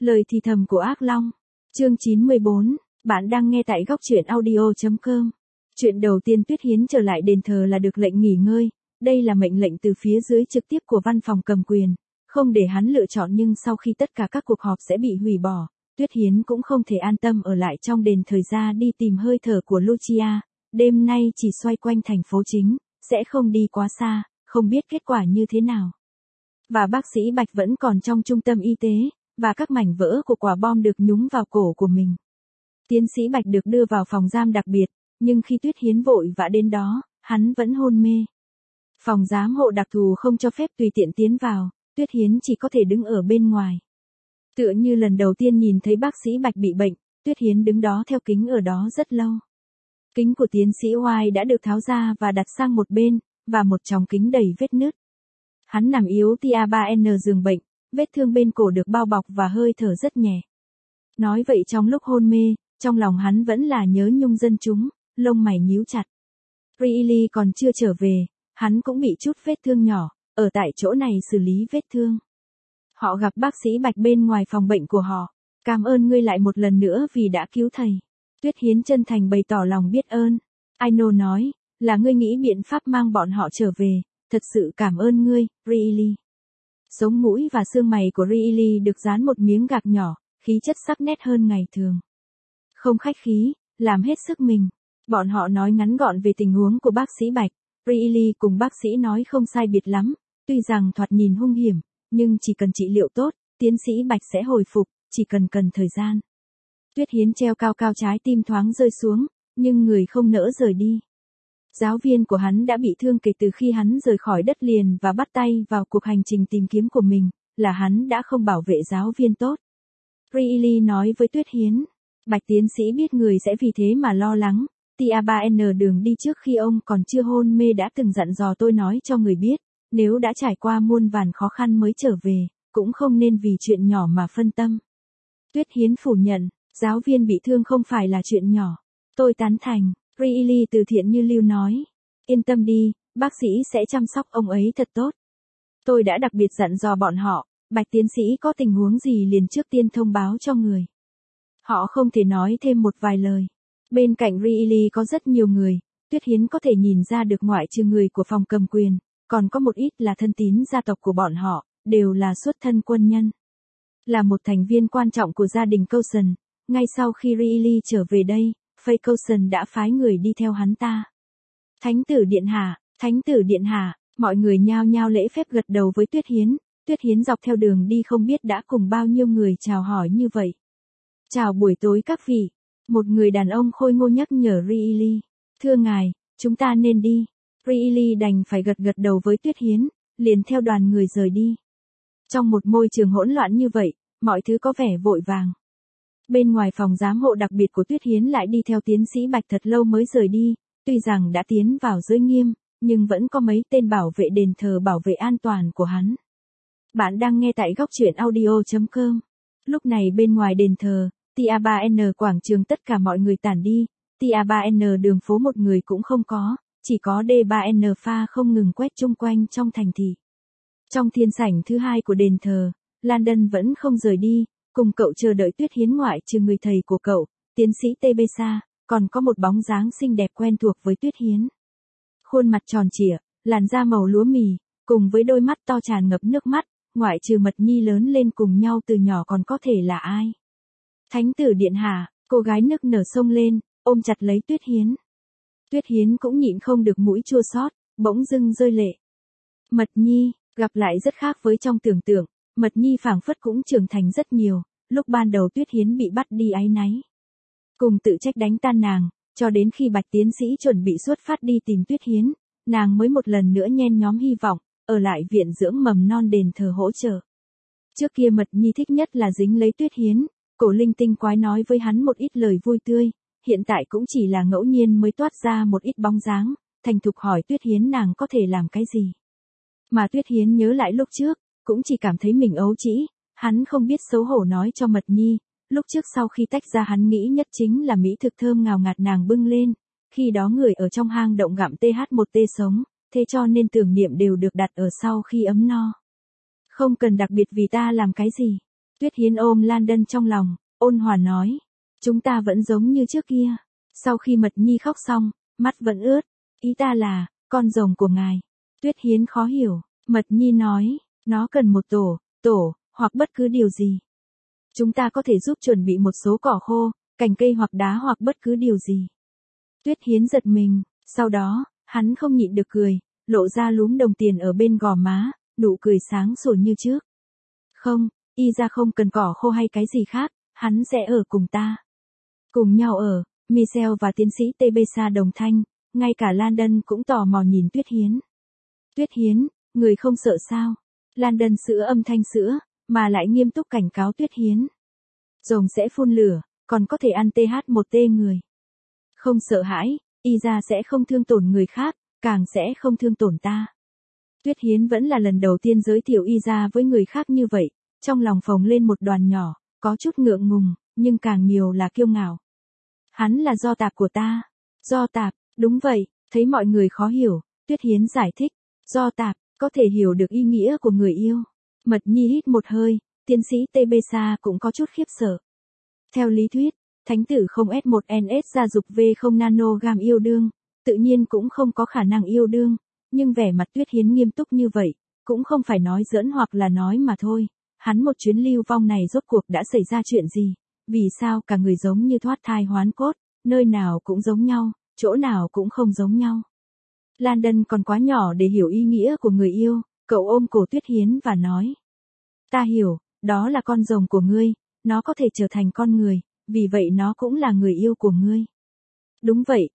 Lời thì thầm của ác long. Chương 94, bạn đang nghe tại góc truyện audio.com. Chuyện đầu tiên Tuyết Hiến trở lại đền thờ là được lệnh nghỉ ngơi, đây là mệnh lệnh từ phía dưới trực tiếp của văn phòng cầm quyền, không để hắn lựa chọn nhưng sau khi tất cả các cuộc họp sẽ bị hủy bỏ, Tuyết Hiến cũng không thể an tâm ở lại trong đền thờ ra đi tìm hơi thở của Lucia, đêm nay chỉ xoay quanh thành phố chính, sẽ không đi quá xa, không biết kết quả như thế nào. Và bác sĩ Bạch vẫn còn trong trung tâm y tế, và các mảnh vỡ của quả bom được nhúng vào cổ của mình. Tiến sĩ Bạch được đưa vào phòng giam đặc biệt, nhưng khi Tuyết Hiến vội vã đến đó, hắn vẫn hôn mê. Phòng giám hộ đặc thù không cho phép tùy tiện tiến vào, Tuyết Hiến chỉ có thể đứng ở bên ngoài. Tựa như lần đầu tiên nhìn thấy bác sĩ Bạch bị bệnh, Tuyết Hiến đứng đó theo kính ở đó rất lâu. Kính của tiến sĩ White đã được tháo ra và đặt sang một bên, và một tròng kính đầy vết nứt. Hắn nằm yếu tia-3N giường bệnh, vết thương bên cổ được bao bọc và hơi thở rất nhẹ. Nói vậy trong lúc hôn mê, trong lòng hắn vẫn là nhớ nhung dân chúng, lông mày nhíu chặt. Riley còn chưa trở về, hắn cũng bị chút vết thương nhỏ, ở tại chỗ này xử lý vết thương. Họ gặp bác sĩ Bạch bên ngoài phòng bệnh của họ. Cảm ơn ngươi lại một lần nữa vì đã cứu thầy. Tuyết Hiến chân thành bày tỏ lòng biết ơn. Aino nói, là ngươi nghĩ biện pháp mang bọn họ trở về, thật sự cảm ơn ngươi, Riley. Sống mũi và xương mày của Riley được dán một miếng gạc nhỏ, khí chất sắc nét hơn ngày thường. Không khách khí, làm hết sức mình. Bọn họ nói ngắn gọn về tình huống của bác sĩ Bạch. Riley cùng bác sĩ nói không sai biệt lắm, tuy rằng thoạt nhìn hung hiểm, nhưng chỉ cần trị liệu tốt, tiến sĩ Bạch sẽ hồi phục, chỉ cần thời gian. Tuyết Hiến treo cao cao trái tim thoáng rơi xuống, nhưng người không nỡ rời đi. Giáo viên của hắn đã bị thương kể từ khi hắn rời khỏi đất liền và bắt tay vào cuộc hành trình tìm kiếm của mình, là hắn đã không bảo vệ giáo viên tốt. Riley nói với Tuyết Hiến, Bạch tiến sĩ biết người sẽ vì thế mà lo lắng, tia-3N đường đi trước khi ông còn chưa hôn mê đã từng dặn dò tôi nói cho người biết, nếu đã trải qua muôn vàn khó khăn mới trở về, cũng không nên vì chuyện nhỏ mà phân tâm. Tuyết Hiến phủ nhận, giáo viên bị thương không phải là chuyện nhỏ. Tôi tán thành, Riley từ thiện như lưu nói. Yên tâm đi, bác sĩ sẽ chăm sóc ông ấy thật tốt. Tôi đã đặc biệt dặn dò bọn họ, Bạch tiến sĩ có tình huống gì liền trước tiên thông báo cho người. Họ không thể nói thêm một vài lời. Bên cạnh Riley có rất nhiều người, Tuyết Hiến có thể nhìn ra được ngoại trừ người của phòng cầm quyền, còn có một ít là thân tín gia tộc của bọn họ, đều là xuất thân quân nhân. Là một thành viên quan trọng của gia đình Coulson, ngay sau khi Riley trở về đây, Faye Coulson đã phái người đi theo hắn ta. Thánh tử điện hạ, mọi người nhao nhao lễ phép gật đầu với Tuyết Hiến dọc theo đường đi không biết đã cùng bao nhiêu người chào hỏi như vậy. Chào buổi tối các vị, một người đàn ông khôi ngô nhắc nhở Riley. Thưa ngài, chúng ta nên đi. Riley đành phải gật đầu với Tuyết Hiến, liền theo đoàn người rời đi. Trong một môi trường hỗn loạn như vậy, mọi thứ có vẻ vội vàng. Bên ngoài phòng giám hộ đặc biệt của Tuyết Hiến lại đi theo tiến sĩ Bạch thật lâu mới rời đi, tuy rằng đã tiến vào giới nghiêm, nhưng vẫn có mấy tên bảo vệ đền thờ bảo vệ an toàn của hắn. Bạn đang nghe tại góc truyện audio.com. Lúc này bên ngoài đền thờ, tia-3N quảng trường tất cả mọi người tản đi, tia-3N đường phố một người cũng không có, chỉ có D3N pha không ngừng quét chung quanh trong thành thị. Trong thiên sảnh thứ hai của đền thờ, Landon vẫn không rời đi, cùng cậu chờ đợi Tuyết Hiến ngoại trừ người thầy của cậu, tiến sĩ Tebesa, còn có một bóng dáng xinh đẹp quen thuộc với Tuyết Hiến. Khuôn mặt tròn trịa, làn da màu lúa mì, cùng với đôi mắt to tràn ngập nước mắt, ngoại trừ Mật Nhi lớn lên cùng nhau từ nhỏ còn có thể là ai. Thánh tử điện hạ, cô gái nức nở xông lên, ôm chặt lấy Tuyết Hiến. Tuyết Hiến cũng nhịn không được mũi chua xót, bỗng dưng rơi lệ. Mật Nhi, gặp lại rất khác với trong tưởng tượng, Mật Nhi phảng phất cũng trưởng thành rất nhiều, lúc ban đầu Tuyết Hiến bị bắt đi áy náy. Cùng tự trách đánh tan nàng, cho đến khi Bạch tiến sĩ chuẩn bị xuất phát đi tìm Tuyết Hiến, nàng mới một lần nữa nhen nhóm hy vọng, ở lại viện dưỡng mầm non đền thờ hỗ trợ. Trước kia Mật Nhi thích nhất là dính lấy Tuyết Hiến, cổ linh tinh quái nói với hắn một ít lời vui tươi, hiện tại cũng chỉ là ngẫu nhiên mới toát ra một ít bóng dáng, thành thục hỏi Tuyết Hiến nàng có thể làm cái gì. Mà Tuyết Hiến nhớ lại lúc trước, cũng chỉ cảm thấy mình ấu trĩ, hắn không biết xấu hổ nói cho Mật Nhi, lúc trước sau khi tách ra hắn nghĩ nhất chính là mỹ thực thơm ngào ngạt nàng bưng lên, khi đó người ở trong hang động gặm TH1T sống, thế cho nên tưởng niệm đều được đặt ở sau khi ấm no. Không cần đặc biệt vì ta làm cái gì. Tuyết Hiến ôm Landon trong lòng, ôn hòa nói. Chúng ta vẫn giống như trước kia. Sau khi Mật Nhi khóc xong, mắt vẫn ướt. Ý ta là, con rồng của ngài. Tuyết Hiến khó hiểu. Mật Nhi nói, nó cần một tổ, hoặc bất cứ điều gì. Chúng ta có thể giúp chuẩn bị một số cỏ khô, cành cây hoặc đá hoặc bất cứ điều gì. Tuyết Hiến giật mình, sau đó, hắn không nhịn được cười, lộ ra lúm đồng tiền ở bên gò má, nụ cười sáng sủa như trước. Không, y ra không cần cỏ khô hay cái gì khác, hắn sẽ ở cùng ta. Cùng nhau ở, Michelle và tiến sĩ Tebesa đồng thanh, ngay cả Landon cũng tò mò nhìn Tuyết Hiến. Tuyết Hiến, người không sợ sao? Landon sữa âm thanh sữa, mà lại nghiêm túc cảnh cáo Tuyết Hiến. Rồng sẽ phun lửa, còn có thể ăn TH1T người. Không sợ hãi, y ra sẽ không thương tổn người khác, càng sẽ không thương tổn ta. Tuyết Hiến vẫn là lần đầu tiên giới thiệu y ra với người khác như vậy, trong lòng phồng lên một đoàn nhỏ, có chút ngượng ngùng, nhưng càng nhiều là kiêu ngạo. Hắn là do tạp của ta. Do tạp, đúng vậy, thấy mọi người khó hiểu, Tuyết Hiến giải thích. Do tạp, có thể hiểu được ý nghĩa của người yêu. Mật Nhi hít một hơi, tiến sĩ Tebesa cũng có chút khiếp sợ. Theo lý thuyết, thánh tử không S1NS gia dục V0 nanogam yêu đương, tự nhiên cũng không có khả năng yêu đương, nhưng vẻ mặt Tuyết Hiến nghiêm túc như vậy, cũng không phải nói giỡn hoặc là nói mà thôi. Hắn một chuyến lưu vong này rốt cuộc đã xảy ra chuyện gì? Vì sao cả người giống như thoát thai hoán cốt, nơi nào cũng giống nhau, chỗ nào cũng không giống nhau. Landon còn quá nhỏ để hiểu ý nghĩa của người yêu, cậu ôm cổ Tuyết Hiến và nói. Ta hiểu, đó là con rồng của ngươi, nó có thể trở thành con người, vì vậy nó cũng là người yêu của ngươi. Đúng vậy,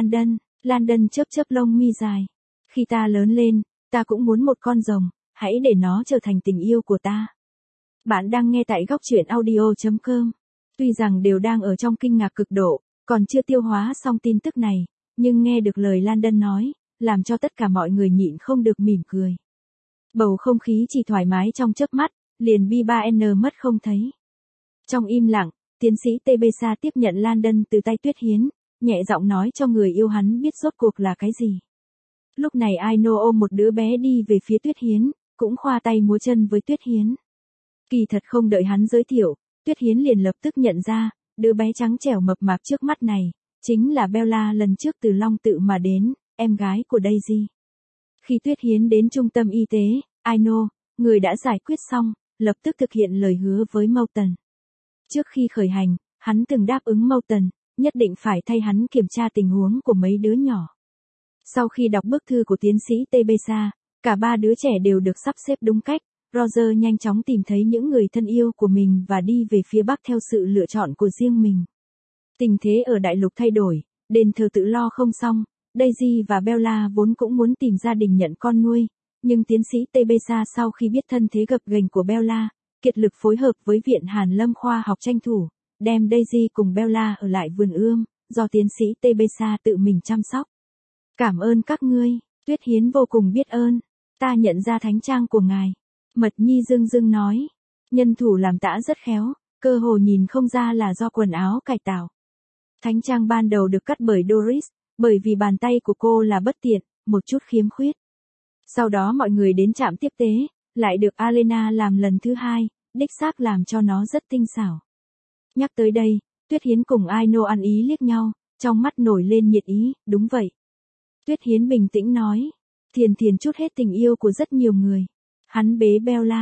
Landon chớp chớp lông mi dài. Khi ta lớn lên, ta cũng muốn một con rồng, hãy để nó trở thành tình yêu của ta. Bạn đang nghe tại góc truyện audio.com. Tuy rằng đều đang ở trong kinh ngạc cực độ, còn chưa tiêu hóa xong tin tức này, nhưng nghe được lời Landon nói, làm cho tất cả mọi người nhịn không được mỉm cười. Bầu không khí chỉ thoải mái trong chớp mắt, liền B3N mất không thấy. Trong im lặng, tiến sĩ Tebesa tiếp nhận Landon từ tay Tuyết Hiến, nhẹ giọng nói cho người yêu hắn biết rốt cuộc là cái gì. Lúc này Aino ôm một đứa bé đi về phía Tuyết Hiến, cũng khoa tay múa chân với Tuyết Hiến. Kỳ thật không đợi hắn giới thiệu, Tuyết Hiến liền lập tức nhận ra, đứa bé trắng trẻo mập mạp trước mắt này, chính là Bella lần trước từ Long Tự mà đến, em gái của Daisy. Khi Tuyết Hiến đến trung tâm y tế, Aino, người đã giải quyết xong, lập tức thực hiện lời hứa với Moulton. Trước khi khởi hành, hắn từng đáp ứng Moulton, nhất định phải thay hắn kiểm tra tình huống của mấy đứa nhỏ. Sau khi đọc bức thư của tiến sĩ Tebesa, cả ba đứa trẻ đều được sắp xếp đúng cách. Roger nhanh chóng tìm thấy những người thân yêu của mình và đi về phía bắc theo sự lựa chọn của riêng mình. Tình thế ở đại lục thay đổi, đền thờ tự lo không xong, Daisy và Bella vốn cũng muốn tìm gia đình nhận con nuôi, nhưng tiến sĩ Tebesa sau khi biết thân thế gập ghềnh của Bella, kiệt lực phối hợp với Viện Hàn Lâm khoa học tranh thủ, đem Daisy cùng Bella ở lại vườn ươm, do tiến sĩ Tebesa tự mình chăm sóc. Cảm ơn các ngươi, Tuyết Hiến vô cùng biết ơn, ta nhận ra thánh trang của ngài. Mật Nhi dưng dưng nói, nhân thủ làm tã rất khéo, cơ hồ nhìn không ra là do quần áo cải tạo. Thánh trang ban đầu được cắt bởi Doris, bởi vì bàn tay của cô là bất tiện, một chút khiếm khuyết. Sau đó mọi người đến trạm tiếp tế, lại được Alena làm lần thứ hai, đích xác làm cho nó rất tinh xảo. Nhắc tới đây, Tuyết Hiến cùng Aino ăn ý liếc nhau, trong mắt nổi lên nhiệt ý, đúng vậy. Tuyết Hiến bình tĩnh nói, Thiền chút hết tình yêu của rất nhiều người. Hắn bế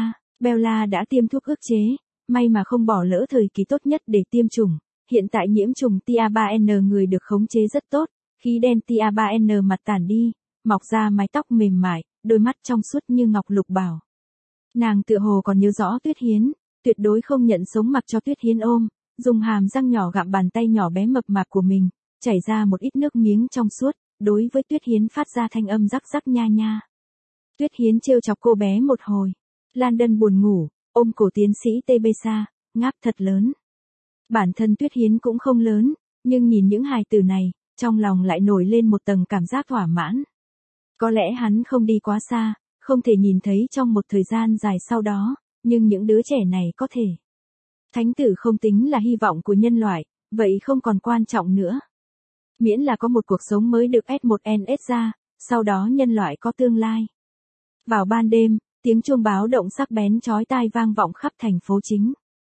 Bella đã tiêm thuốc ức chế, may mà không bỏ lỡ thời kỳ tốt nhất để tiêm chủng. Hiện tại nhiễm trùng TA3N người được khống chế rất tốt, khí đen TA3N mặt tản đi, mọc ra mái tóc mềm mại, đôi mắt trong suốt như ngọc lục bảo. Nàng tựa hồ còn nhớ rõ Tuyết Hiến, tuyệt đối không nhận sống mặc cho Tuyết Hiến ôm, dùng hàm răng nhỏ gặm bàn tay nhỏ bé mập mạp của mình, chảy ra một ít nước miếng trong suốt, đối với Tuyết Hiến phát ra thanh âm rắc rắc nha nha. Tuyết Hiến trêu chọc cô bé một hồi. Landon buồn ngủ, ôm cổ tiến sĩ Tebesa, ngáp thật lớn. Bản thân Tuyết Hiến cũng không lớn, nhưng nhìn những hài tử này, trong lòng lại nổi lên một tầng cảm giác thỏa mãn. Có lẽ hắn không đi quá xa, không thể nhìn thấy trong một thời gian dài sau đó, nhưng những đứa trẻ này có thể. Thánh tử không tính là hy vọng của nhân loại, vậy không còn quan trọng nữa. Miễn là có một cuộc sống mới được S1NS ra, sau đó nhân loại có tương lai. Vào ban đêm, tiếng chuông báo động sắc bén chói tai vang vọng khắp thành phố chính.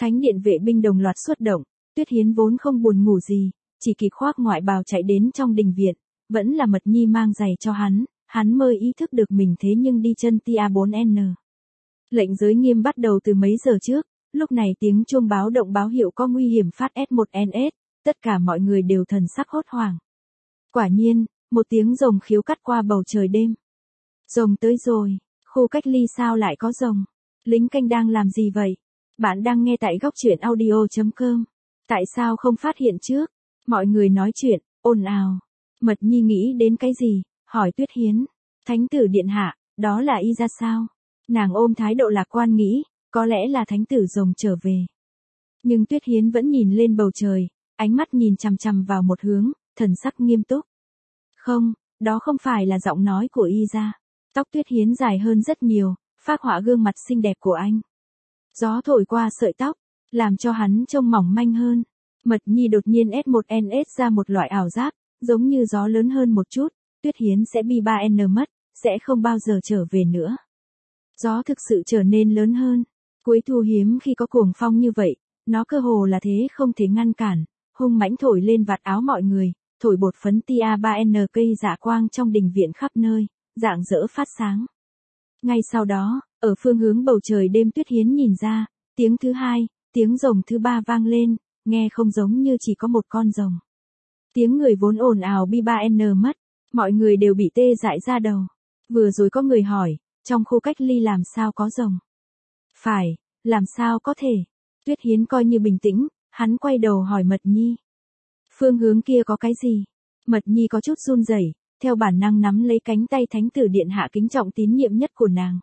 Thánh điện vệ binh đồng loạt xuất động, Tuyết Hiến vốn không buồn ngủ gì, chỉ kịp khoác ngoại bào chạy đến trong đình viện, vẫn là Mật Nhi mang giày cho hắn mới ý thức được mình thế nhưng đi chân tia 4N. Lệnh giới nghiêm bắt đầu từ mấy giờ trước, lúc này tiếng chuông báo động báo hiệu có nguy hiểm phát S1NS, tất cả mọi người đều thần sắc hốt hoảng. Quả nhiên, một tiếng rồng khiếu cắt qua bầu trời đêm. Rồng tới rồi, khu cách ly sao lại có rồng? Lính canh đang làm gì vậy? Bạn đang nghe tại góc truyện audio.com. Tại sao không phát hiện trước? Mọi người nói chuyện, ồn ào. Mật Nhi nghĩ đến cái gì? Hỏi Tuyết Hiến. Thánh tử điện hạ, đó là y ra sao? Nàng ôm thái độ lạc quan nghĩ, có lẽ là thánh tử rồng trở về. Nhưng Tuyết Hiến vẫn nhìn lên bầu trời, ánh mắt nhìn chằm chằm vào một hướng, thần sắc nghiêm túc. Không, đó không phải là giọng nói của y ra. Tóc Tuyết Hiến dài hơn rất nhiều, phác họa gương mặt xinh đẹp của anh. Gió thổi qua sợi tóc, làm cho hắn trông mỏng manh hơn. Mật Nhi đột nhiên S1NS ra một loại ảo giác, giống như gió lớn hơn một chút, Tuyết Hiến sẽ bị 3N mất, sẽ không bao giờ trở về nữa. Gió thực sự trở nên lớn hơn. Cuối thu hiếm khi có cuồng phong như vậy, nó cơ hồ là thế không thể ngăn cản, hung mãnh thổi lên vạt áo mọi người, thổi bột phấn tia 3N cây dạ quang trong đình viện khắp nơi, rạng rỡ phát sáng. Ngay sau đó, ở phương hướng bầu trời đêm Tuyết Hiến nhìn ra, tiếng thứ hai, tiếng rồng thứ ba vang lên, nghe không giống như chỉ có một con rồng. Tiếng người vốn ồn ào bi 3N mất, mọi người đều bị tê dại ra đầu. Vừa rồi có người hỏi, trong khu cách ly làm sao có rồng? Phải, làm sao có thể? Tuyết Hiến coi như bình tĩnh, hắn quay đầu hỏi Mật Nhi. Phương hướng kia có cái gì? Mật Nhi có chút run rẩy, theo bản năng nắm lấy cánh tay thánh tử điện hạ kính trọng tín nhiệm nhất của nàng.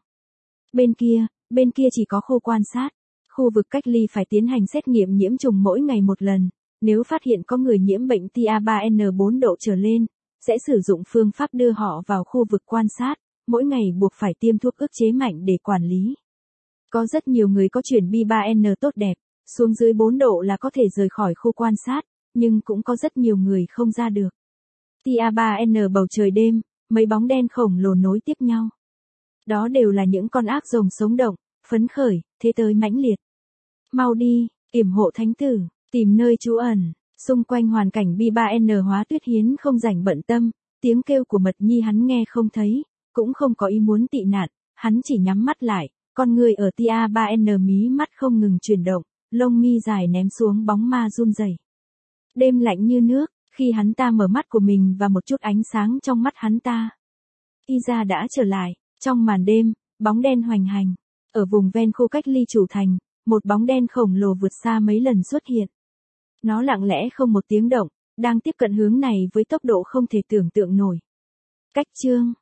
Bên kia chỉ có khu quan sát. Khu vực cách ly phải tiến hành xét nghiệm nhiễm trùng mỗi ngày một lần. Nếu phát hiện có người nhiễm bệnh tia 3N 4 độ trở lên, sẽ sử dụng phương pháp đưa họ vào khu vực quan sát, mỗi ngày buộc phải tiêm thuốc ức chế mạnh để quản lý. Có rất nhiều người có chuyển B3N tốt đẹp, xuống dưới 4 độ là có thể rời khỏi khu quan sát, nhưng cũng có rất nhiều người không ra được. Tia 3N bầu trời đêm, mấy bóng đen khổng lồ nối tiếp nhau. Đó đều là những con ác rồng sống động, phấn khởi, thế tới mãnh liệt. Mau đi, yểm hộ thánh tử, tìm nơi trú ẩn. Xung quanh hoàn cảnh B3N hóa Tuyết Hiến không rảnh bận tâm, tiếng kêu của Mật Nhi hắn nghe không thấy, cũng không có ý muốn tị nạn, hắn chỉ nhắm mắt lại, con người ở tia 3N mí mắt không ngừng chuyển động, lông mi dài ném xuống bóng ma run rẩy. Đêm lạnh như nước, khi hắn ta mở mắt của mình và một chút ánh sáng trong mắt hắn ta. Iza đã trở lại, trong màn đêm, bóng đen hoành hành. Ở vùng ven khu cách ly chủ thành, một bóng đen khổng lồ vượt xa mấy lần xuất hiện. Nó lặng lẽ không một tiếng động, đang tiếp cận hướng này với tốc độ không thể tưởng tượng nổi. Cách chương